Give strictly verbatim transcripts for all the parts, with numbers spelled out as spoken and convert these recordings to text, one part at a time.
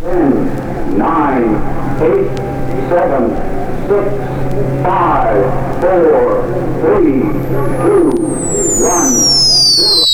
ten, nine, eight, seven, six, five, four, three, two, one, zero.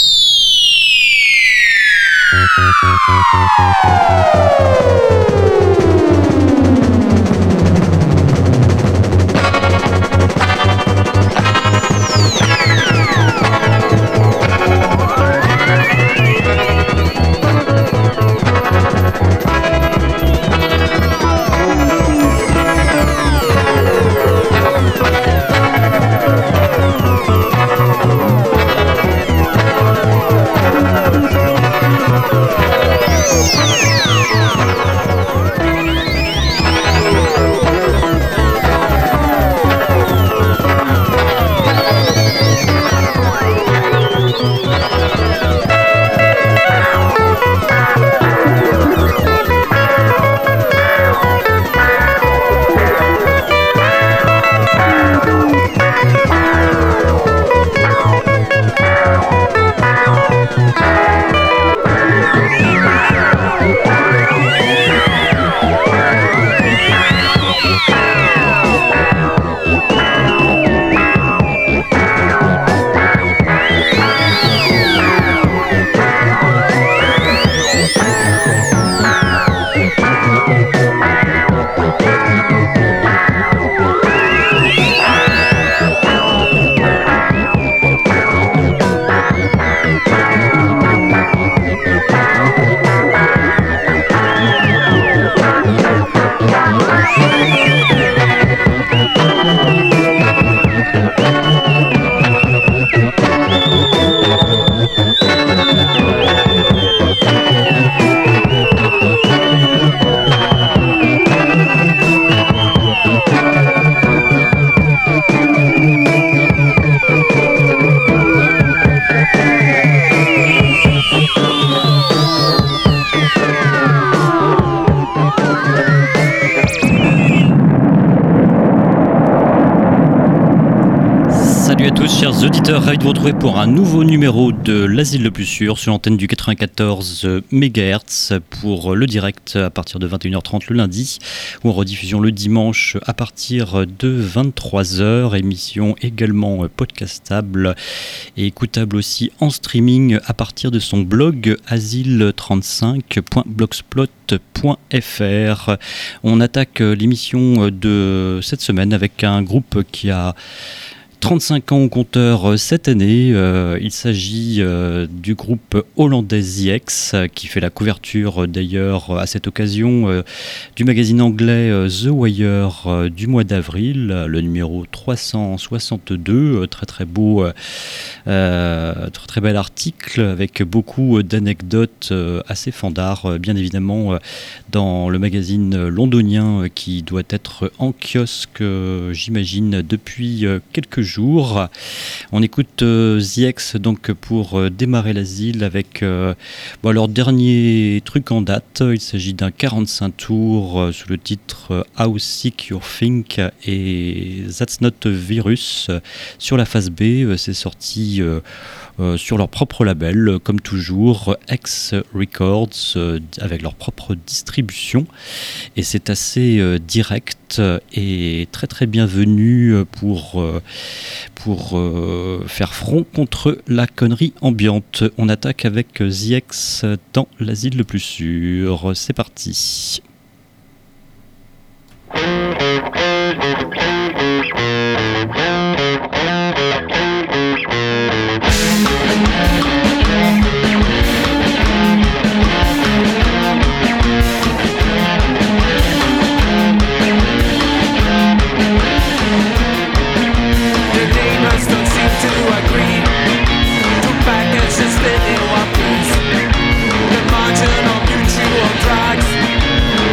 Chers auditeurs, ravi de vous retrouver pour un nouveau numéro de l'Asile le plus sûr sur l'antenne du quatre-vingt-quatorze mégahertz pour le direct à partir de vingt et une heures trente le lundi ou en rediffusion le dimanche à partir de vingt-trois heures. Émission également podcastable et écoutable aussi en streaming à partir de son blog asile trente-cinq point blogspot point f r. On attaque l'émission de cette semaine avec un groupe qui a trente-cinq ans au compteur cette année. Euh, il s'agit euh, du groupe hollandais The X qui fait la couverture euh, d'ailleurs à cette occasion euh, du magazine anglais euh, The Wire euh, du mois d'avril, le numéro trois cent soixante-deux. Euh, très très beau, euh, euh, très très bel article avec beaucoup d'anecdotes euh, assez fandards, euh, bien évidemment euh, dans le magazine londonien euh, qui doit être en kiosque, euh, j'imagine, depuis euh, quelques jours. Jour. On écoute euh, The X donc pour euh, démarrer l'asile avec euh, bon, leur dernier truc en date. Il s'agit d'un quarante-cinq tours euh, sous le titre euh, How Sick You Think et That's Not a Virus. Euh, sur la phase B, euh, c'est sorti euh, euh, sur leur propre label, euh, comme toujours, X Records, euh, avec leur propre distribution. Et c'est assez euh, direct et très très bienvenu pour, euh, pour euh, faire front contre la connerie ambiante. On attaque avec The X dans l'asile le plus sûr. C'est parti. The marginal mutual drugs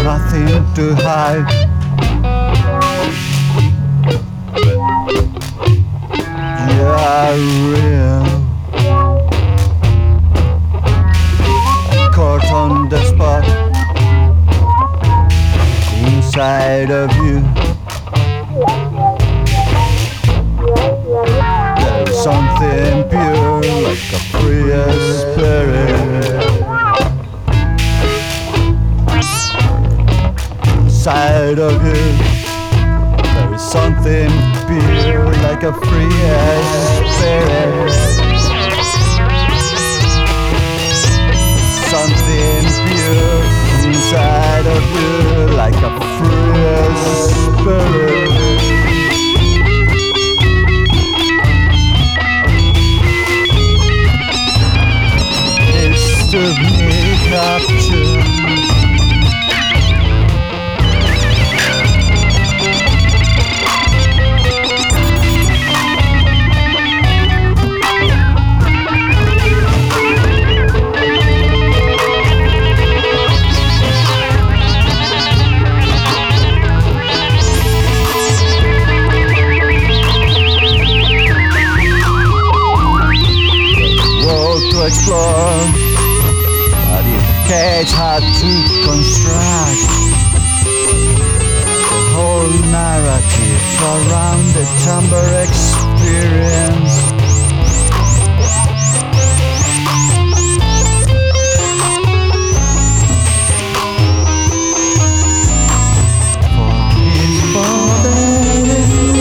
nothing to hide. Yeah, real. Caught on the spot inside of you. There's something pure like a free spirit inside of you. There is something pure like a free spirit. Something pure inside of you like a free spirit. It's to be captured. To explore, but if Cage had to construct the whole narrative around the timbre experience, for his body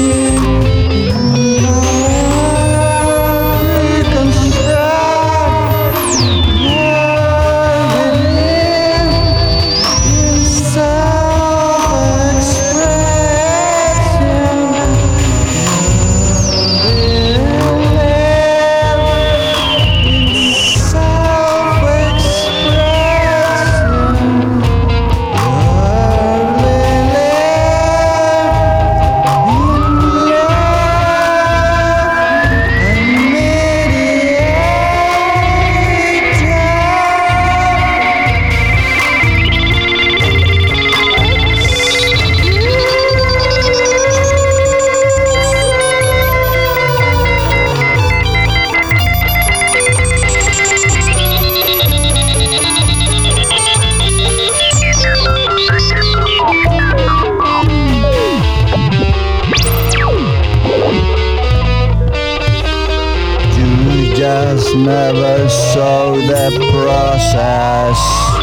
never saw the process.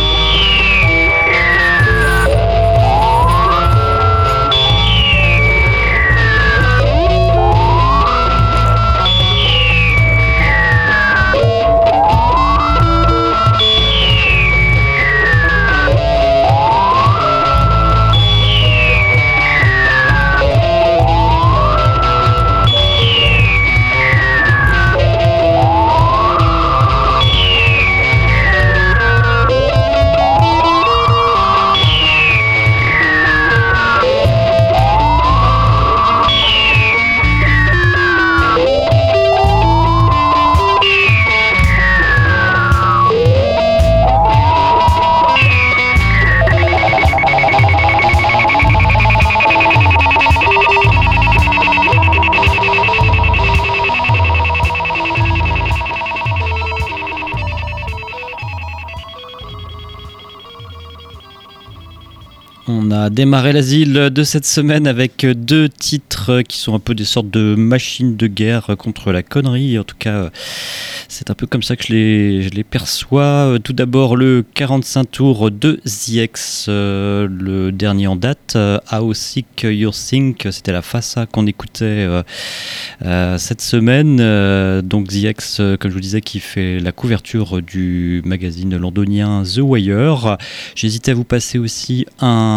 On a démarré l'asile de cette semaine avec deux titres qui sont un peu des sortes de machines de guerre contre la connerie. En tout cas, c'est un peu comme ça que je les, je les perçois. Tout d'abord, le quarante-cinq tours de The X, euh, le dernier en date. How Sick You Think, c'était la face A qu'on écoutait euh, euh, cette semaine. Euh, donc The X, euh, comme je vous disais, qui fait la couverture du magazine londonien The Wire. J'hésitais à vous passer aussi un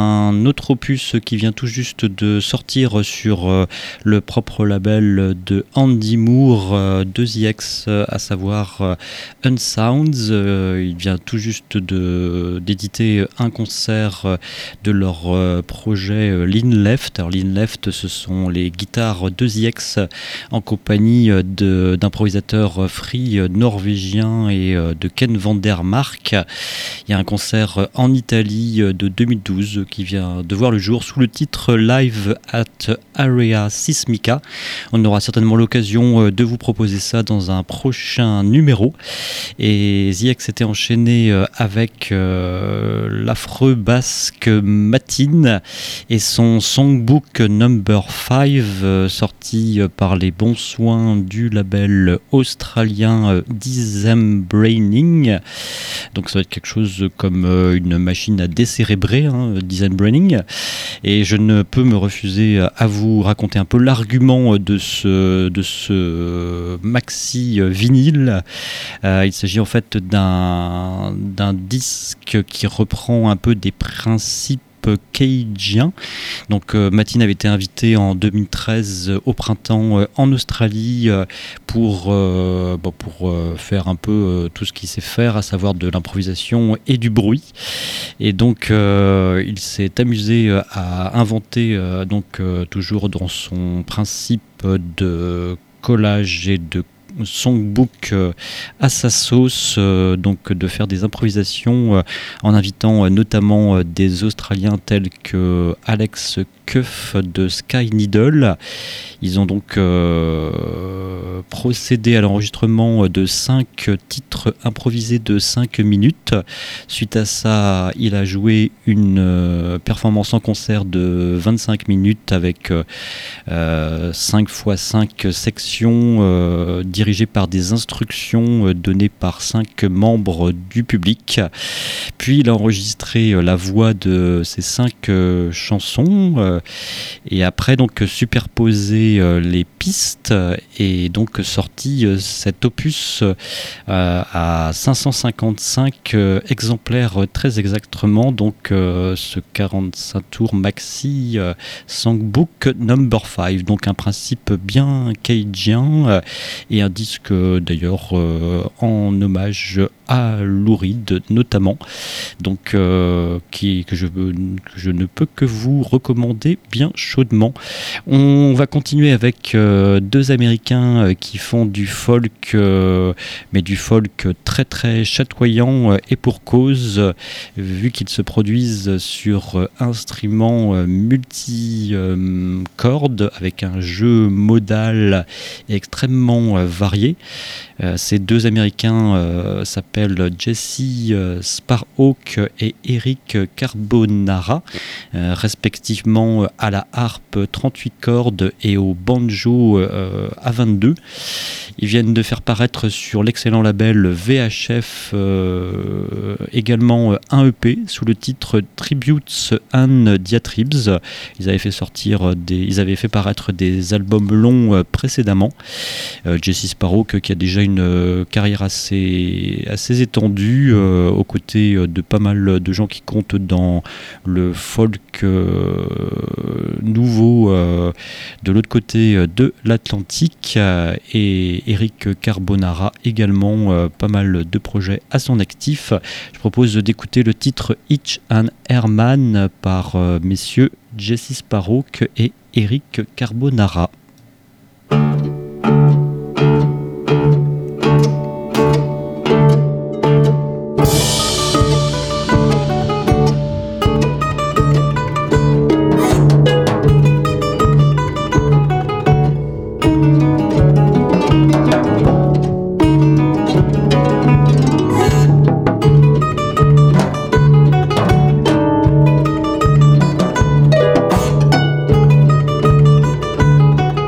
un autre opus qui vient tout juste de sortir sur euh, le propre label de Andy Moore euh, de The X, euh, à savoir euh, Unsounds. Euh, il vient tout juste de, d'éditer un concert euh, de leur euh, projet euh, Lean Left. Alors Lean Left, ce sont les guitares de The X en compagnie de, d'improvisateurs free norvégiens et euh, de Ken Vandermark. Il y a un concert en Italie de deux mille douze qui vient de voir le jour sous le titre Live at Area Sismica. On aura certainement l'occasion de vous proposer ça dans un prochain numéro. Et The X était enchaîné avec euh, l'affreux basque Matin et son songbook number five, euh, sorti par les bons soins du label australien euh, Decenbraining. Donc ça va être quelque chose comme euh, une machine à décérébrer, hein, Decenbraining. Et je ne peux me refuser à vous raconter un peu l'argument de ce, de ce maxi vinyle. Euh, il s'agit en fait d'un, d'un disque qui reprend un peu des principes cajun. Donc euh, Matin avait été invité en deux mille treize euh, au printemps euh, en Australie euh, pour, euh, bon, pour euh, faire un peu euh, tout ce qu'il sait faire, à savoir de l'improvisation et du bruit. Et donc euh, il s'est amusé euh, à inventer, euh, donc euh, toujours dans son principe de collage et de songbook euh, à sa sauce, euh, donc de faire des improvisations euh, en invitant euh, notamment euh, des Australiens tels que Alex Cuff de Sky Needle. Ils ont donc euh, procédé à l'enregistrement de cinq titres improvisés de cinq minutes. Suite à ça, il a joué une euh, performance en concert de vingt-cinq minutes avec euh, cinq fois cinq sections euh, dirigées par des instructions euh, données par cinq membres du public. Puis il a enregistré euh, la voix de ces cinq euh, chansons euh, et après donc superposé euh, les pistes et donc sorti euh, cet opus euh, à cinq cent cinquante-cinq euh, exemplaires euh, très exactement, donc euh, ce quarante-cinq tours maxi euh, songbook number five, donc un principe bien cajun euh, et un disque euh, d'ailleurs euh, en hommage à Lou Reed notamment, donc euh, qui, que, je, que je ne peux que vous recommander bien chaudement. On va continuer avec euh, deux Américains euh, qui font du folk, euh, mais du folk très très chatoyant euh, et pour cause, euh, vu qu'ils se produisent sur euh, instruments euh, multi-cordes euh, avec un jeu modal extrêmement euh, varié. Euh, ces deux Américains euh, s'appellent Jesse euh, Sparhawk et Eric Carbonara, euh, respectivement à la harpe trente-huit cordes et au banjo euh, A vingt-deux. Ils viennent de faire paraître sur l'excellent label V H F euh, également un E P sous le titre Tributes and Diatribes. Ils avaient fait sortir des, ils avaient fait paraître des albums longs euh, précédemment. Euh, Jesse Sparhawk qui a déjà une euh, carrière assez, assez étendue euh, aux côtés de pas mal de gens qui comptent dans le folk euh, nouveau euh, de l'autre côté de l'Atlantique, euh, et Eric Carbonara également euh, pas mal de projets à son actif. Je propose d'écouter le titre Hitch and Herman par euh, messieurs Jesse Sparhawk et Eric Carbonara. Thank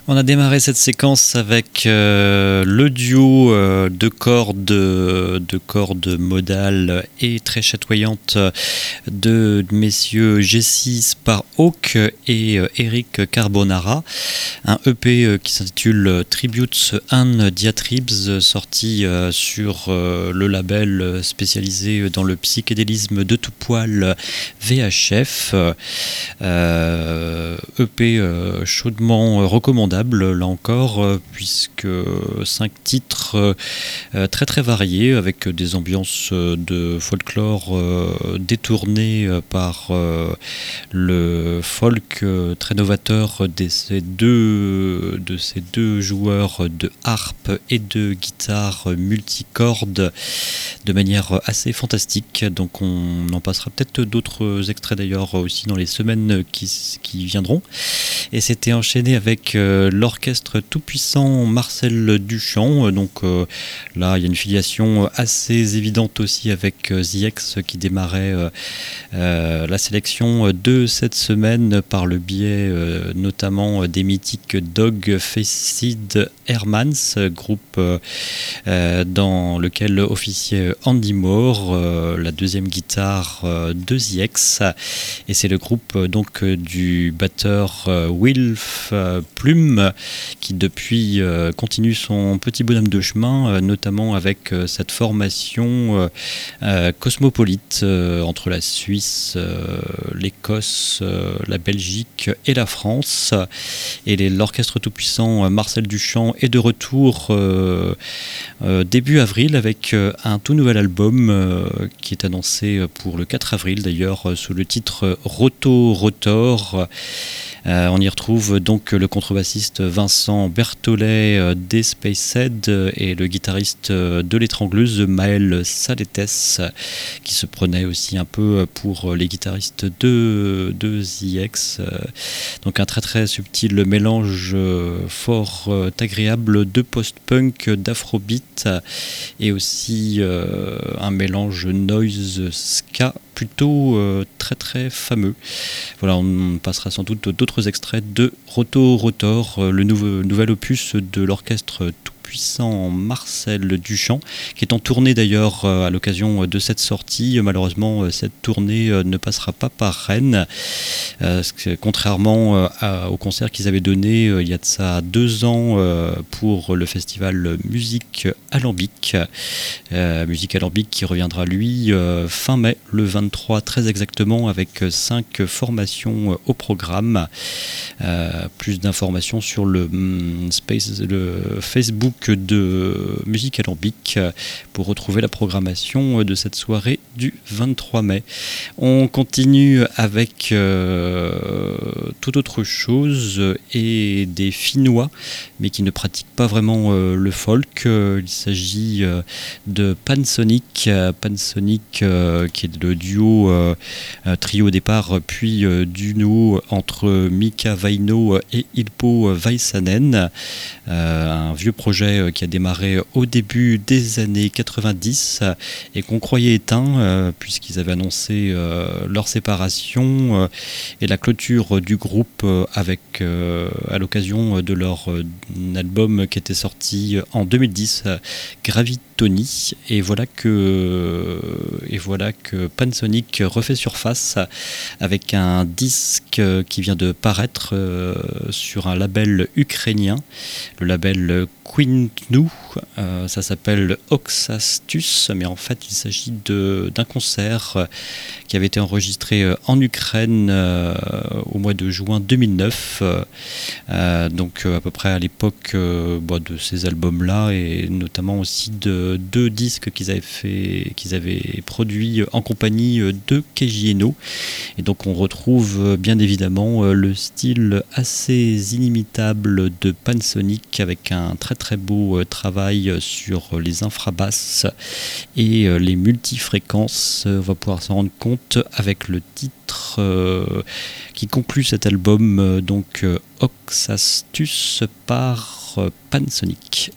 On a démarré cette séquence avec euh, le duo euh, de cordes, de cordes modales et très chatoyantes de messieurs Jesse Sparhawk et euh, Eric Carbonara. Un E P euh, qui s'intitule Tributes and Diatribes, sorti euh, sur euh, le label spécialisé dans le psychédélisme de tout poil V H F. Euh, E P euh, chaudement recommandable là encore, euh, puisque cinq titres euh, très très variés avec des ambiances de folklore euh, détournées par euh, le folk euh, très novateur de ces deux de ces deux joueurs de harpe et de guitare multicordes de manière assez fantastique. Donc on en passera peut-être d'autres extraits d'ailleurs aussi dans les semaines qui, qui viendront. Et c'était enchaîné avec euh, l'orchestre tout-puissant Marcel Duchamp. Donc euh, là, il y a une filiation assez évidente aussi avec euh, The X qui démarrait euh, euh, la sélection de cette semaine par le biais euh, notamment des mythiques Dog Faced Hermans, groupe euh, euh, dans lequel officiait Andy Moore, euh, la deuxième guitare euh, de The X. Et c'est le groupe euh, donc euh, du batteur euh, Wilf euh, Plume qui depuis euh, continue son petit bonhomme de chemin, euh, notamment avec euh, cette formation euh, euh, cosmopolite euh, entre la Suisse, euh, l'Écosse, euh, la Belgique et la France. Et les, l'orchestre tout-puissant euh, Marcel Duchamp est de retour euh, euh, début avril avec euh, un tout nouvel album euh, qui est annoncé pour le quatre avril d'ailleurs euh, sous le titre Roto Rotor. Euh, on y retrouve donc le contrebassiste Vincent Berthollet euh, des Spacehead euh, et le guitariste euh, de l'étrangleuse Maël Saletes, euh, qui se prenait aussi un peu pour les guitaristes de, de The X. Euh, donc un très très subtil mélange euh, fort euh, agréable de post-punk, d'afrobeat euh, et aussi euh, un mélange noise ska plutôt euh, très très fameux. Voilà, on passera sans doute d'autres extraits de Roto Rotor, euh, le nouveau, nouvel opus de l'orchestre tout puissant Marcel Duchamp, qui est en tournée d'ailleurs euh, à l'occasion de cette sortie. Malheureusement, euh, cette tournée euh, ne passera pas par Rennes, euh, contrairement euh, à, au concert qu'ils avaient donné euh, il y a de ça deux ans euh, pour le festival Musique Alambic. Euh, Musique Alambic qui reviendra lui euh, fin mai, le vingt-trois très exactement, avec cinq formations euh, au programme. Euh, plus d'informations sur le, mm, space, le Facebook de Musique Alambic pour retrouver la programmation de cette soirée du vingt-trois mai. On continue avec euh, toute autre chose et des Finnois, mais qui ne pratiquent pas vraiment euh, le folk. Il s'agit euh, de Pansonic, Pansonic euh, qui est le duo euh, trio au départ, puis euh, duo entre Mika Vaino et Ilpo Väisänen, euh, un vieux projet qui a démarré au début des années quatre-vingt-dix et qu'on croyait éteint euh, puisqu'ils avaient annoncé euh, leur séparation euh, et la clôture du groupe euh, avec euh, à l'occasion de leur euh, album qui était sorti en deux mille dix, euh, Gravitoni. Et voilà que et voilà que Pansonic refait surface avec un disque qui vient de paraître euh, sur un label ukrainien, le label Quintnu. Euh, ça s'appelle Oxastus, mais en fait il s'agit de, d'un concert euh, qui avait été enregistré euh, en Ukraine euh, au mois de juin deux mille neuf, euh, euh, donc euh, à peu près à l'époque euh, bah, de ces albums-là, et notamment aussi de deux disques qu'ils avaient fait, qu'ils avaient produits en compagnie de Keiji Eno. Et donc on retrouve bien évidemment le style assez inimitable de Pansonic avec un très très beau travail sur les infrabasses et les multifréquences. On va pouvoir s'en rendre compte avec le titre euh, qui conclut cet album, euh, donc euh, Oxastus par euh, Pansonic.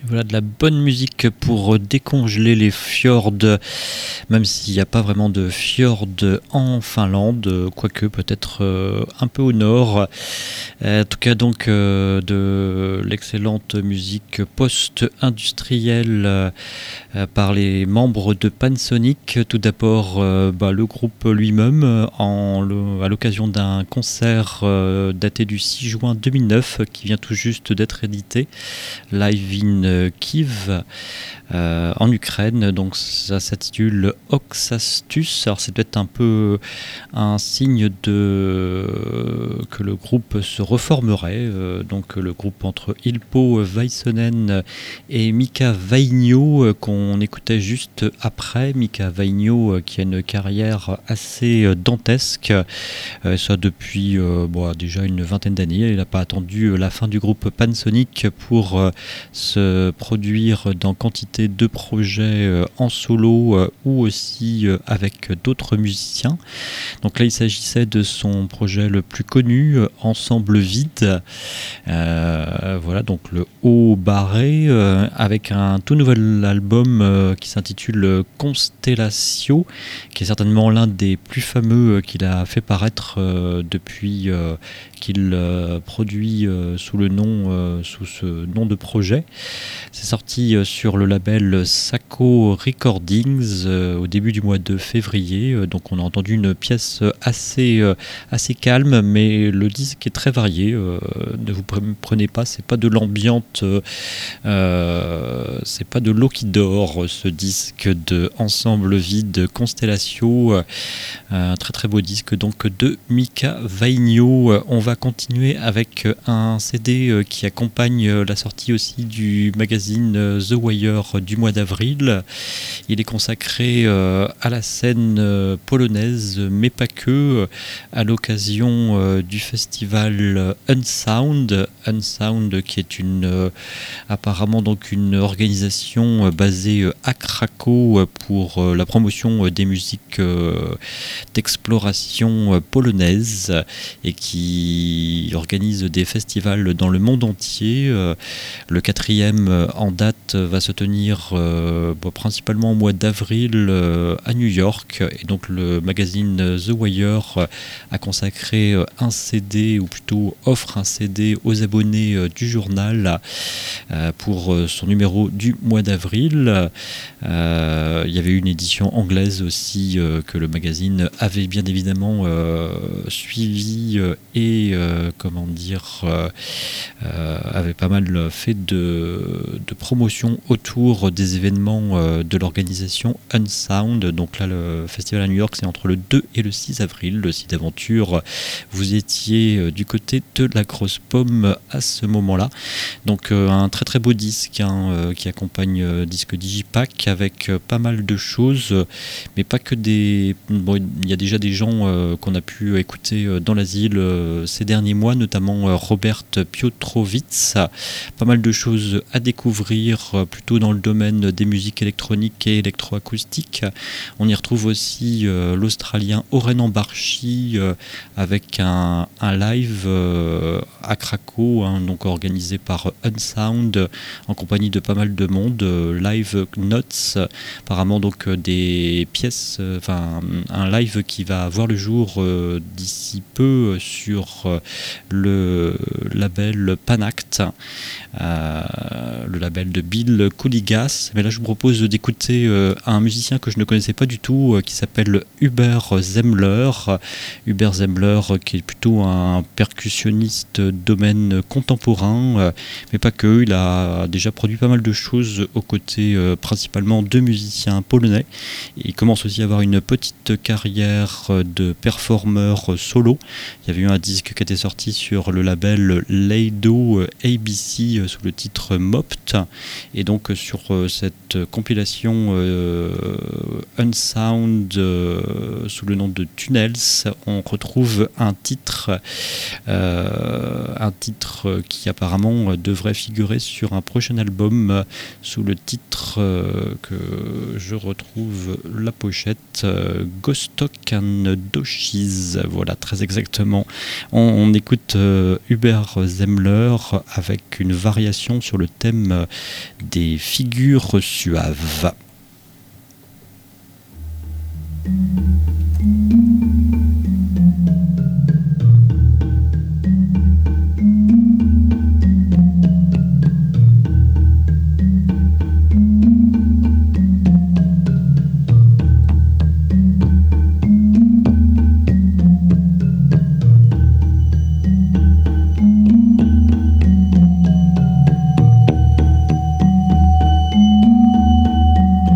Voilà de la bonne musique pour décongeler les fjords, même s'il n'y a pas vraiment de fjords en Finlande, quoique peut-être euh, un peu au nord. Euh, en tout cas donc euh, de l'excellente musique post-industrielle euh, par les membres de Pansonic. Tout d'abord euh, bah, le groupe lui-même en, le, à l'occasion d'un concert euh, daté du six juin deux mille neuf qui vient tout juste d'être édité, Live in Kiev euh, en Ukraine. Donc ça s'intitule Oxastus. Alors c'est peut-être un peu un signe de que le groupe se reformerait. Euh, donc le groupe entre Ilpo Väisänen et Mika Vainio euh, qu'on écoutait juste après. Mika Vainio euh, qui a une carrière assez euh, dantesque. Euh, ça depuis euh, bon, déjà une vingtaine d'années. Il n'a pas attendu euh, la fin du groupe Pansonic pour euh, se produire dans quantité de projets euh, en solo euh, ou aussi euh, avec d'autres musiciens. Donc là il s'agissait de son projet le plus connu, euh, Ensemble Vide, euh, voilà donc le haut barré euh, avec un tout nouvel album euh, qui s'intitule Constellatio, qui est certainement l'un des plus fameux euh, qu'il a fait paraître euh, depuis euh, qu'il euh, produit euh, sous le nom euh, sous ce nom de projet. C'est sorti euh, sur le label Sacco Recordings euh, au début du mois de février. Euh, donc on a entendu une pièce assez euh, assez calme, mais le disque est très varié. Euh, ne vous prenez pas, c'est pas de l'ambiante, euh, euh, c'est pas de l'eau qui dort. Ce disque de Ensemble Vide Constellatio, euh, un très très beau disque donc de Mika Vainio. On va continuer avec un C D qui accompagne la sortie aussi du magazine The Wire du mois d'avril. Il est consacré à la scène polonaise, mais pas que, à l'occasion du festival Unsound. Unsound qui est une, apparemment donc une organisation basée à Cracow pour la promotion des musiques d'exploration polonaise et qui organise des festivals dans le monde entier. Euh, le quatrième en date va se tenir euh, bon, principalement au mois d'avril euh, à New York, et donc le magazine The Wire a consacré un C D, ou plutôt offre un C D aux abonnés euh, du journal euh, pour son numéro du mois d'avril. Euh, il y avait eu une édition anglaise aussi euh, que le magazine avait bien évidemment euh, suivi euh, et euh, comment dire euh, euh, avait pas mal fait de, de promotion autour des événements euh, de l'organisation Unsound. Donc là le festival à New York c'est entre le deux et le six avril. Si d'aventure vous étiez euh, du côté de la Grosse Pomme à ce moment-là. Donc euh, un très très beau disque hein, euh, qui accompagne euh, disque Digipack avec euh, pas mal de choses, mais pas que des... Bon, il y a déjà des gens euh, qu'on a pu écouter euh, dans l'asile euh, ces derniers mois, notamment euh, Robert Piotrowicz. Pas mal de choses à découvrir euh, plutôt dans le domaine des musiques électroniques et électroacoustiques. On y retrouve aussi euh, l'Australien Oren Ambarchi euh, avec un, un live euh, à Cracow, hein, donc organisé par Unsound en compagnie de pas mal de monde. Euh, live Notes, apparemment donc euh, des pièces, enfin euh, un live qui va voir le jour euh, d'ici peu sur euh, le label Panact, euh, le label de Bill Kouligas. Mais là je vous propose d'écouter euh, un musicien que je ne connaissais pas du tout euh, qui s'appelle Hubert Zemmler. Hubert Zemmler euh, qui est plutôt un percussionniste domaine contemporain, euh, mais pas que. Il a déjà produit pas mal de choses aux côtés euh, principalement de musiciens polonais. Et il commence aussi à avoir une petite carrière de performeur solo. Il y avait eu un disque qui était sorti sur le label Leido A B C sous le titre Mopt, et donc sur cette compilation euh, Unsound euh, sous le nom de Tunnels, on retrouve un titre euh, un titre titre euh, qui apparemment euh, devrait figurer sur un prochain album euh, sous le titre euh, que je retrouve la pochette euh, Ghostock and Doshis. Voilà, très exactement. On, on écoute euh, Hubert Zemmler avec une variation sur le thème euh, des figures suaves. Thank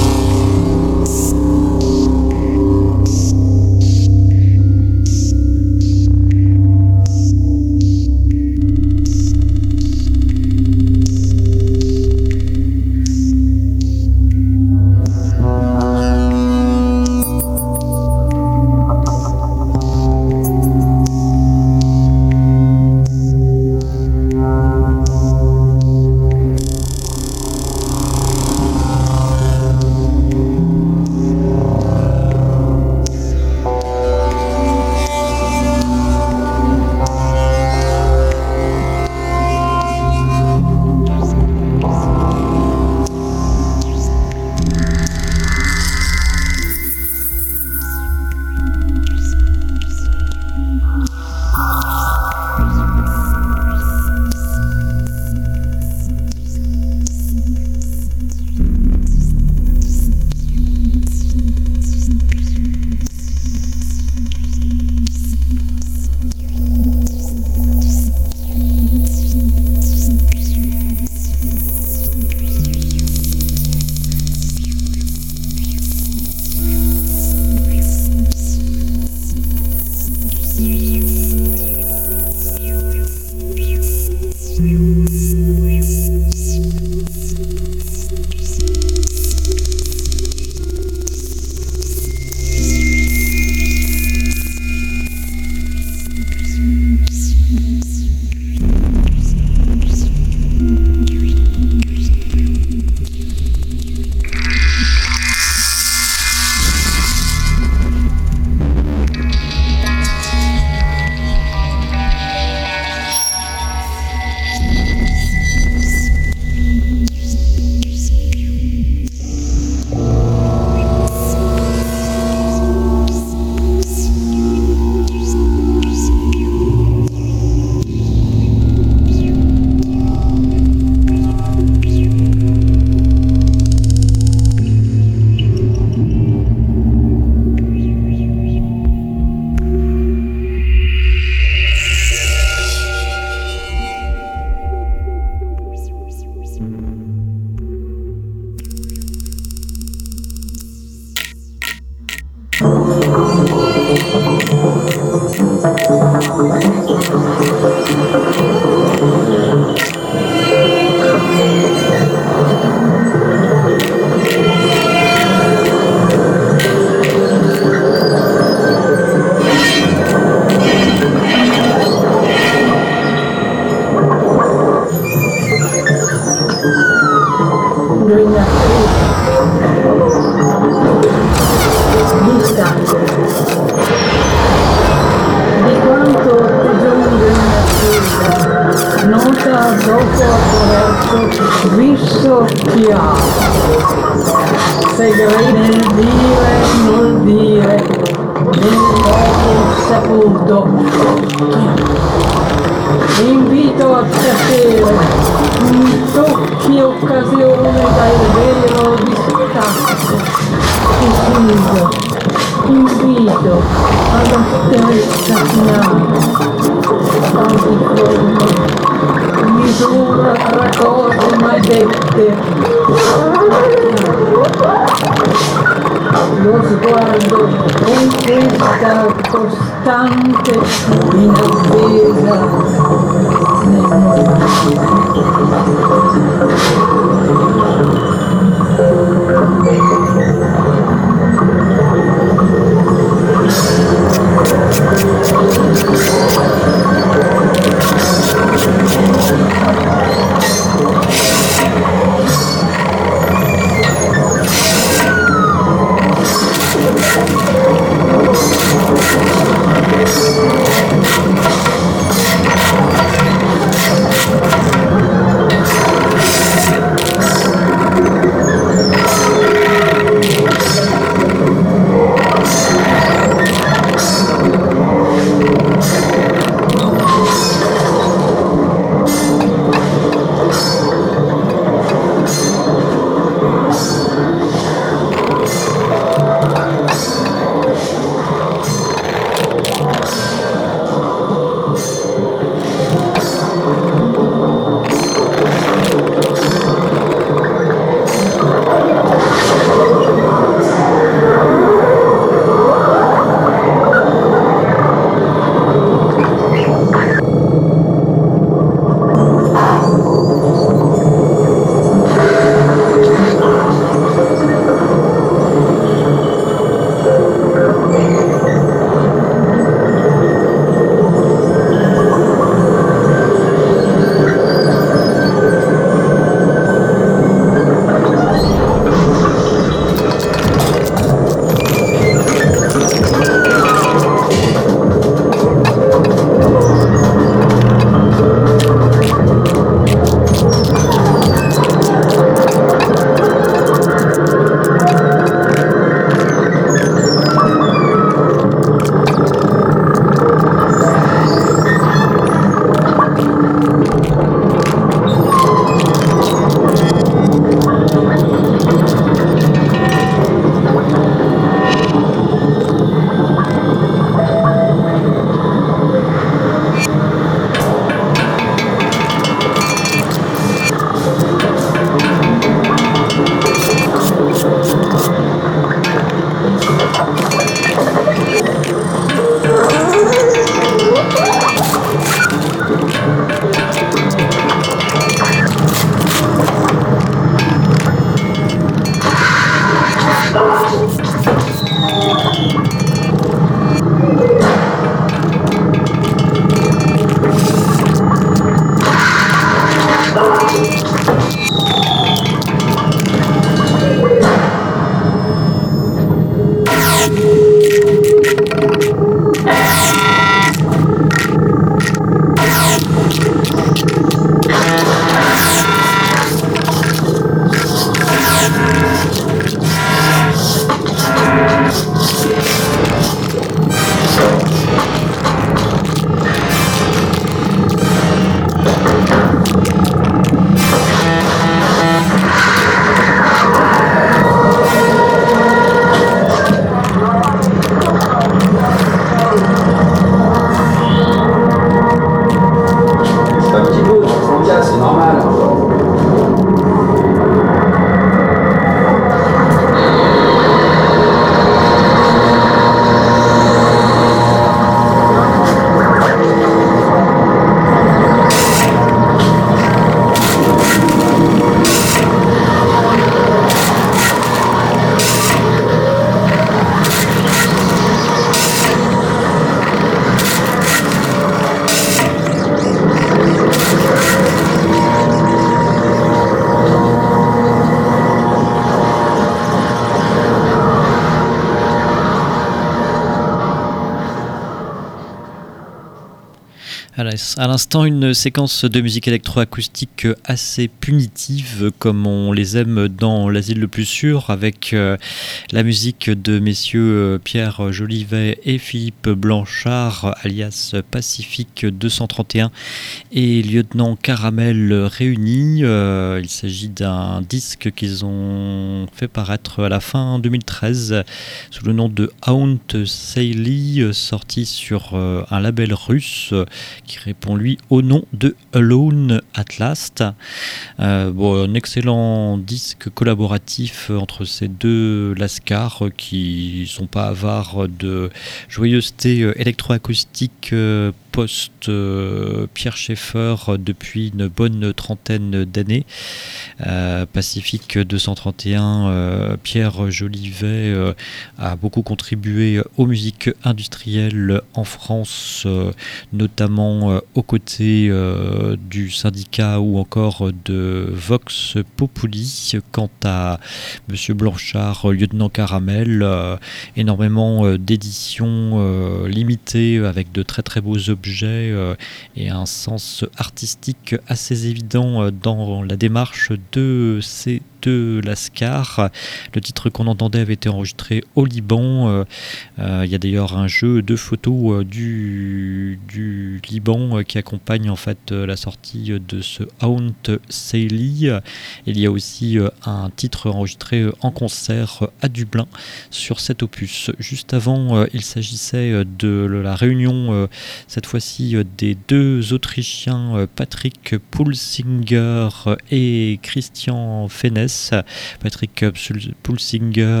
À l'instant, une séquence de musique électroacoustique assez punitive, comme on les aime dans l'asile le plus sûr, avec euh, la musique de messieurs Pierre Jolivet et Philippe Blanchard, alias Pacifique deux cent trente et un, et Lieutenant Caramel réunis. Euh, il s'agit d'un disque qu'ils ont fait paraître à la fin deux mille treize sous le nom de Haunt Seili, sorti sur euh, un label russe qui répond lui au nom de Alone at Last. Euh, bon, un excellent disque collaboratif entre ces deux lascars qui sont pas avares de joyeuseté électroacoustique euh, post euh, Pierre Schaeffer depuis une bonne trentaine d'années. Euh, Pacifique deux cent trente et un, euh, Pierre Jolivet euh, a beaucoup contribué aux musiques industrielles en France, euh, notamment euh, aux côtés euh, du syndicat ou encore de Vox Populi. Quant à Monsieur Blanchard, Lieutenant Caramel, euh, énormément euh, d'éditions euh, limitées avec de très très beaux objets euh, et un sens artistique assez évident euh, dans la démarche de ces deux lascars. Le titre qu'on entendait avait été enregistré au Liban. Euh, euh, il y a d'ailleurs un jeu de photos euh, du, du Liban euh, qui accompagne en fait euh, la sortie de ce Haunt Seili. Il y a aussi euh, un titre enregistré euh, en concert euh, à Dublin sur cet opus. Juste avant, euh, il s'agissait euh, de la réunion, euh, cette fois-ci, euh, des deux Autrichiens, euh, Patrick Pulsinger et Christian Fennes. Patrick Pulsinger,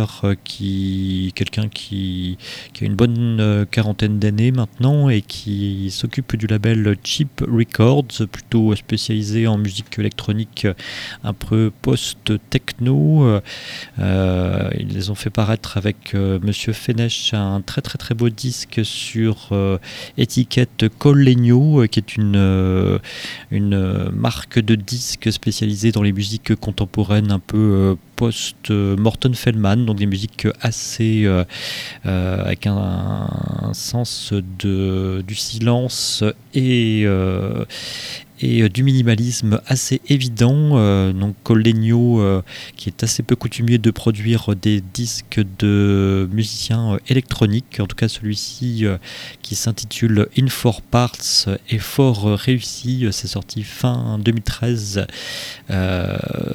qui quelqu'un qui, qui a une bonne euh, quarantaine d'années maintenant et qui s'occupe du label Cheap Records, plutôt spécialisé en musique électronique un peu post-techno. Euh, ils les ont fait paraître avec euh, Monsieur Fenech un très très très beau disque sur euh, étiquette Collegno, qui est une, euh, une marque de disques spécialisée dans les musiques contemporaines un peu euh, post-Morton Feldman, donc des musiques assez euh, euh, avec un, un sens de, du silence et euh, et du minimalisme assez évident. Euh, donc Collegno, euh, qui est assez peu coutumier de produire des disques de musiciens euh, électroniques, en tout cas celui-ci euh, qui s'intitule In Four Parts est fort euh, réussi. C'est sorti fin deux mille treize euh,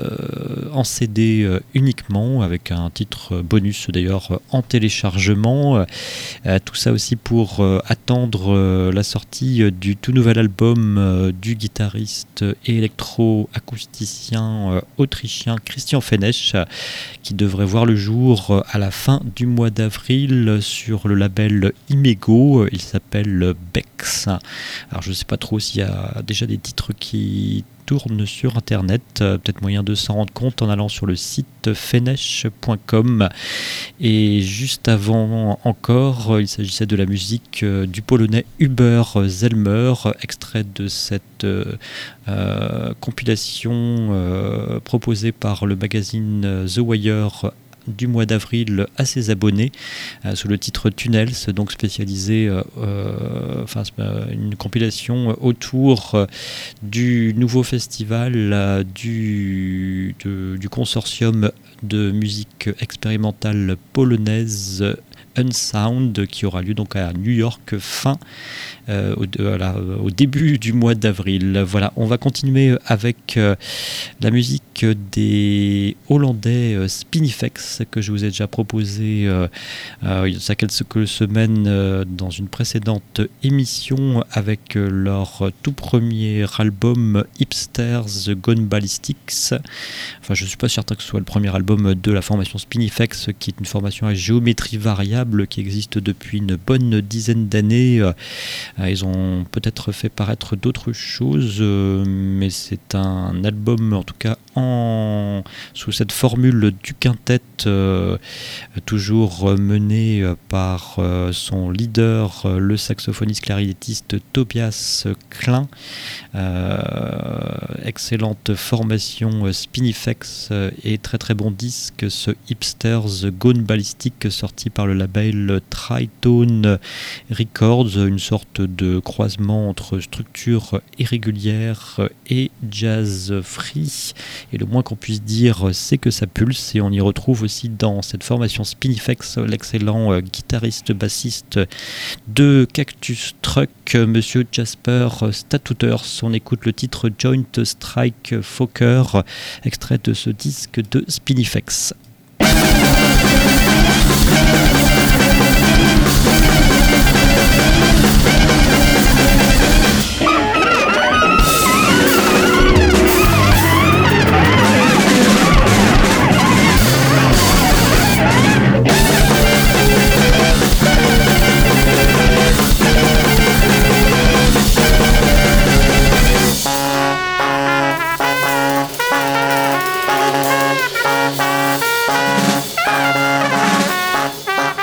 en C D euh, uniquement, avec un titre bonus d'ailleurs en téléchargement. Euh, tout ça aussi pour euh, attendre euh, la sortie du tout nouvel album euh, du guitariste guitariste et électro-acousticien euh, autrichien Christian Fenech, qui devrait voir le jour à la fin du mois d'avril sur le label Imego. Il s'appelle Bex. Alors je ne sais pas trop s'il y a déjà des titres qui tourne sur internet, euh, peut-être moyen de s'en rendre compte en allant sur le site fenech point com. Et juste avant encore, euh, il s'agissait de la musique euh, du polonais Hubert Zelmer, extrait de cette euh, euh, compilation euh, proposée par le magazine The Wire du mois d'avril à ses abonnés, euh, sous le titre Tunnels, donc spécialisé, euh, euh, enfin une compilation autour euh, du nouveau festival euh, du, de, du consortium de musique expérimentale polonaise Unsound, qui aura lieu donc à New York fin euh, au, de, la, au début du mois d'avril. Voilà, on va continuer avec euh, la musique des Hollandais euh, Spinifex, que je vous ai déjà proposé euh, euh, il y a quelques semaines euh, dans une précédente émission avec euh, leur tout premier album Hipsters Gone Ballistics. Enfin, je ne suis pas certain que ce soit le premier album de la formation Spinifex, qui est une formation à géométrie variable qui existe depuis une bonne dizaine d'années. Euh, ils ont peut-être fait paraître d'autres choses, euh, mais c'est un album en tout cas en, sous cette formule du quintet, euh, toujours mené par euh, son leader, euh, le saxophoniste clarinettiste Tobias Klein. Euh, excellente formation euh, Spinifex euh, et très très bon disque, ce Hipsters Gone Ballistic, sorti par le label label Tritone Records, une sorte de croisement entre structure irrégulière et jazz free. Et le moins qu'on puisse dire, c'est que ça pulse, et on y retrouve aussi dans cette formation Spinifex l'excellent guitariste bassiste de Cactus Truck, monsieur Jasper Statuters. On écoute le titre Joint Strike Fokker, extrait de ce disque de Spinifex. Bye.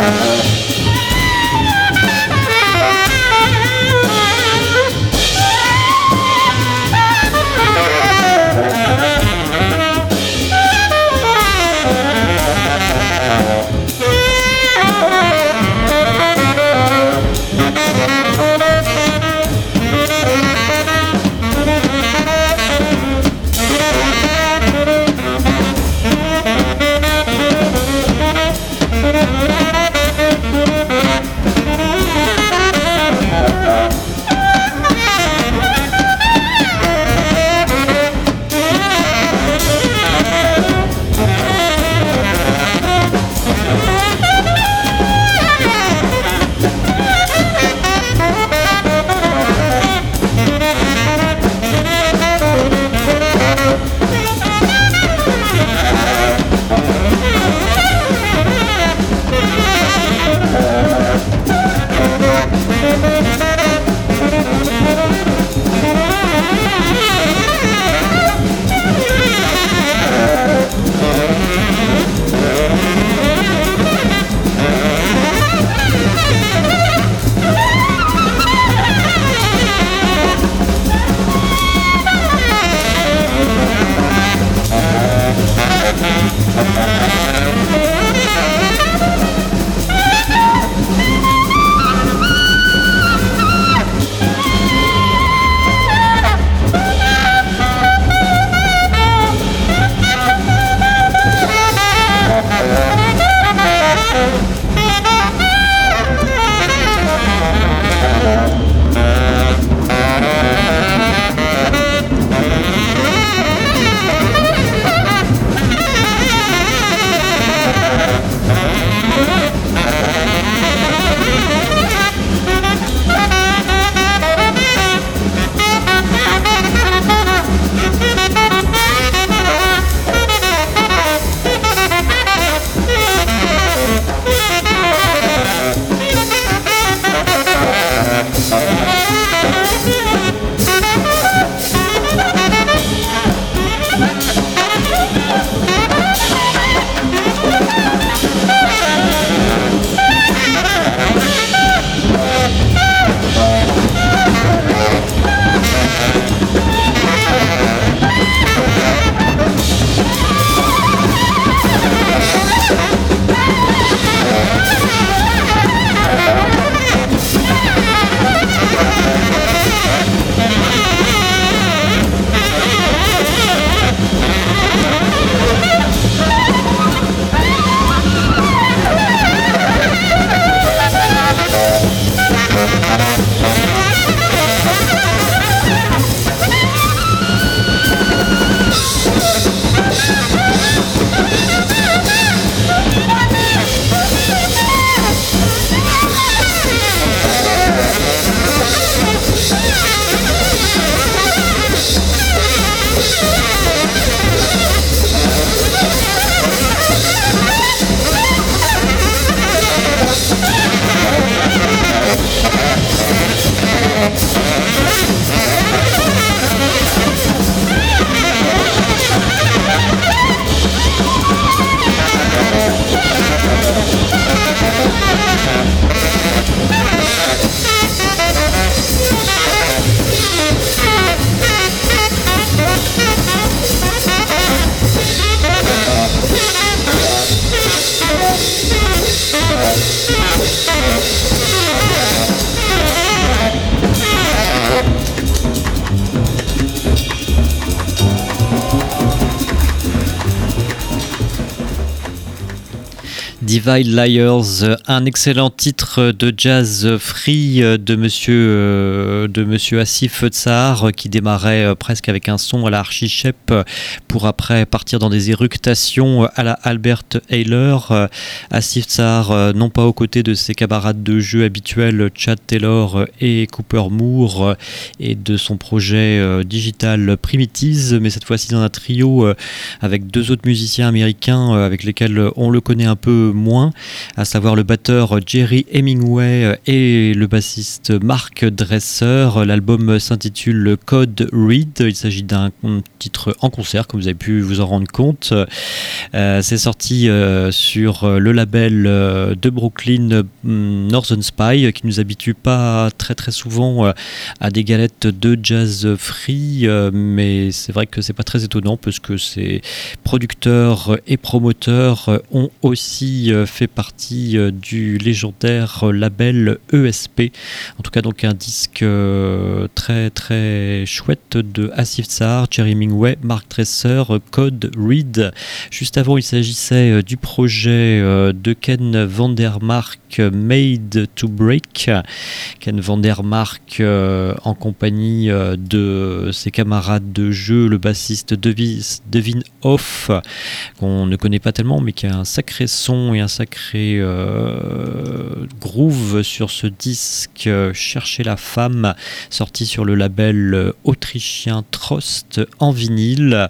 Divide Liars, un excellent titre de jazz free de monsieur, de monsieur Asif Tsar qui démarrait presque avec un son à la Archie Shepp pour après partir dans des éructations à la Albert Ayler. Asif Tsar, non pas aux côtés de ses camarades de jeu habituels Chad Taylor et Cooper Moore et de son projet digital Primitives, mais cette fois-ci dans un trio avec deux autres musiciens américains avec lesquels on le connaît un peu moins moins, à savoir le batteur Jerry Hemingway et le bassiste Mark Dresser. L'album s'intitule Code Red. Il s'agit d'un titre en concert, comme vous avez pu vous en rendre compte. Euh, c'est sorti euh, sur le label euh, de Brooklyn, Northern Spy, qui nous habitue pas très très souvent euh, à des galettes de jazz free, euh, mais c'est vrai que c'est pas très étonnant parce que ces producteurs et promoteurs ont aussi euh, fait partie euh, du légendaire label E S P. En tout cas, donc un disque euh, très très chouette de Asif Zahar, Jerry Hemingway, Mark Dresser, Code Red. Juste avant, il s'agissait euh, du projet euh, de Ken Vandermark, Made to Break. Ken Vandermark euh, en compagnie euh, de ses camarades de jeu, le bassiste Devin Hoff, qu'on ne connaît pas tellement, mais qui a un sacré son et un sacré euh, groove sur ce disque euh, Chercher la femme, sorti sur le label autrichien Trost en vinyle.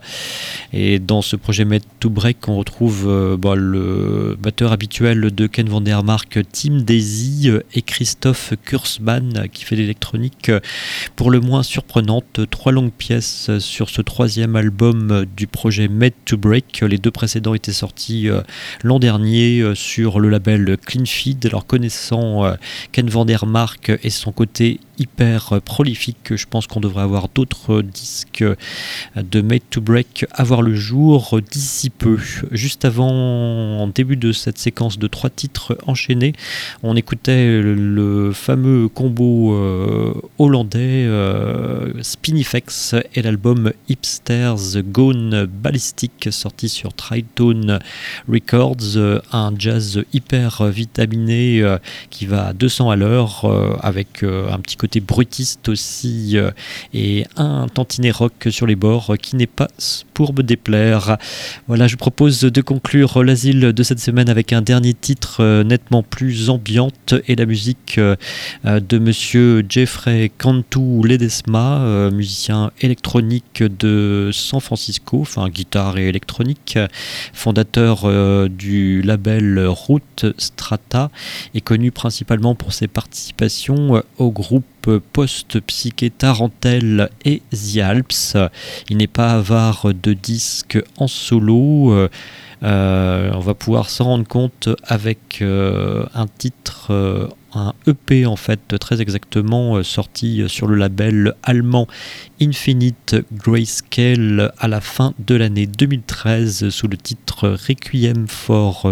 Et dans ce projet Made to Break, on retrouve euh, bah, le batteur habituel de Ken Vandermark, Tim Daisy, et Christophe Kurzban, qui fait l'électronique pour le moins surprenante. Trois longues pièces sur ce troisième album du projet Made to Break. Les deux précédents étaient sortis euh, l'an dernier euh, sur le label Clean Feed. Alors, connaissant euh, Ken Vandermark et son côté hyper prolifique, je pense qu'on devrait avoir d'autres disques de Made to Break à voir le jour d'ici peu. Juste avant, en début de cette séquence de trois titres enchaînés, on écoutait le, le fameux combo euh, hollandais euh, Spinifex et l'album Hipsters Gone Ballistic, sorti sur Tritone Records, un jazz hyper vitaminé euh, qui va à deux cents à l'heure, euh, avec euh, un petit côté brutiste aussi, euh, et un tantinet rock sur les bords euh, qui n'est pas pour me déplaire. Voilà, je propose de conclure l'asile de cette semaine avec un dernier titre euh, nettement plus ambiante, et la musique euh, de monsieur Jeffrey Cantu Ledesma, euh, musicien électronique de San Francisco, enfin guitare et électronique, fondateur euh, du label Route Strata, et connu principalement pour ses participations euh, au groupe post-psyché Tarantelle et The Alps. Il n'est pas avare de disques en solo. Euh, euh, on va pouvoir s'en rendre compte avec euh, un titre, euh, un E P en fait, très exactement, euh, sorti sur le label allemand Infinite Grayscale à la fin de l'année deux mille treize sous le titre Requiem for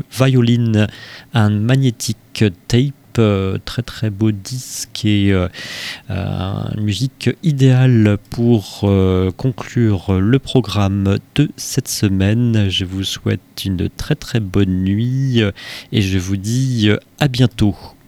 Violin and Magnetic Tape. Euh, très très beau disque et euh, euh, une musique idéale pour euh, conclure le programme de cette semaine. Je vous souhaite une très très bonne nuit et je vous dis à bientôt.